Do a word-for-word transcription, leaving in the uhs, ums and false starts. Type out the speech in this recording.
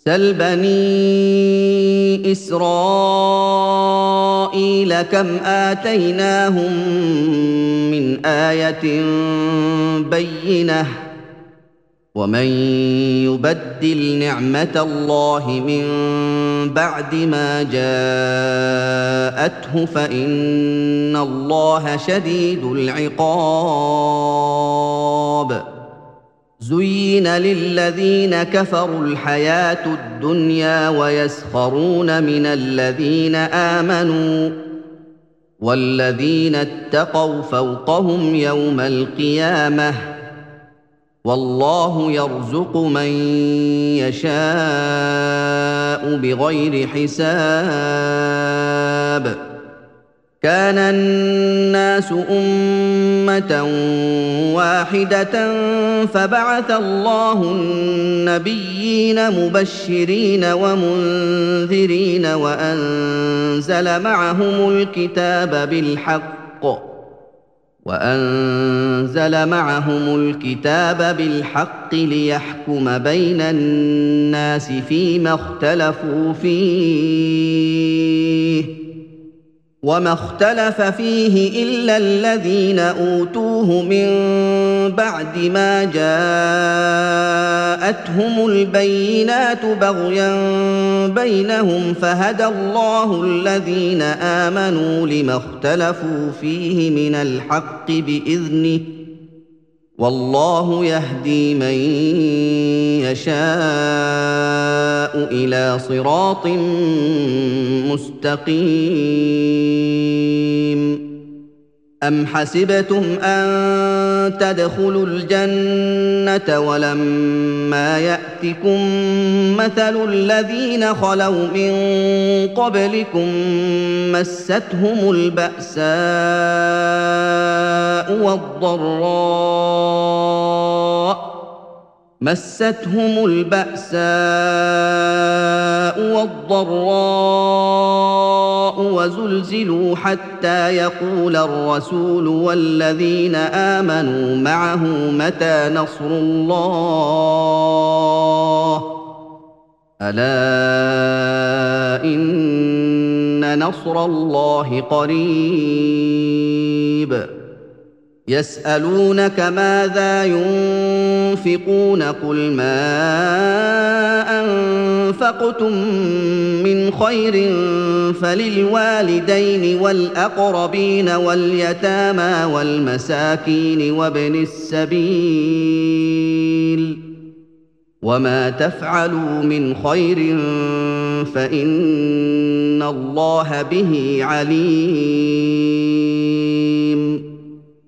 سل بني إسرائيل كم آتيناهم من آية بينة ومن يبدل نعمة الله من بعد ما جاءته فإن الله شديد العقاب زين للذين كفروا الحياة الدنيا ويسخرون من الذين آمنوا والذين اتقوا فوقهم يوم القيامة والله يرزق من يشاء بغير حساب كان الناس أمة واحدة فبعث الله النبيين مبشرين ومنذرين وأنزل معهم الكتاب بالحق وأنزل معهم الكتاب بالحق ليحكم بين الناس فيما اختلفوا فيه وما اختلف فيه إلا الذين أوتوه من بعد ما جاءتهم البينات بغيا بينهم فهدى الله الذين آمنوا لما اختلفوا فيه من الحق بإذنه والله يهدي من يشاء إلى صراط مستقيم أم حسبتم أن تدخلوا الجنة ولما يأتكم مثل الذين خلوا من قبلكم مستهم البأساء والضراء مستهم البأساء والضراء وزلزلوا حتى يقول الرسول والذين آمنوا معه متى نصر الله ألا إن نصر الله قريب يسألونك ماذا ينفقون قل ما أنفقتم من خير فللوالدين والأقربين واليتامى والمساكين وابن السبيل وما تفعلوا من خير فإن الله به عليم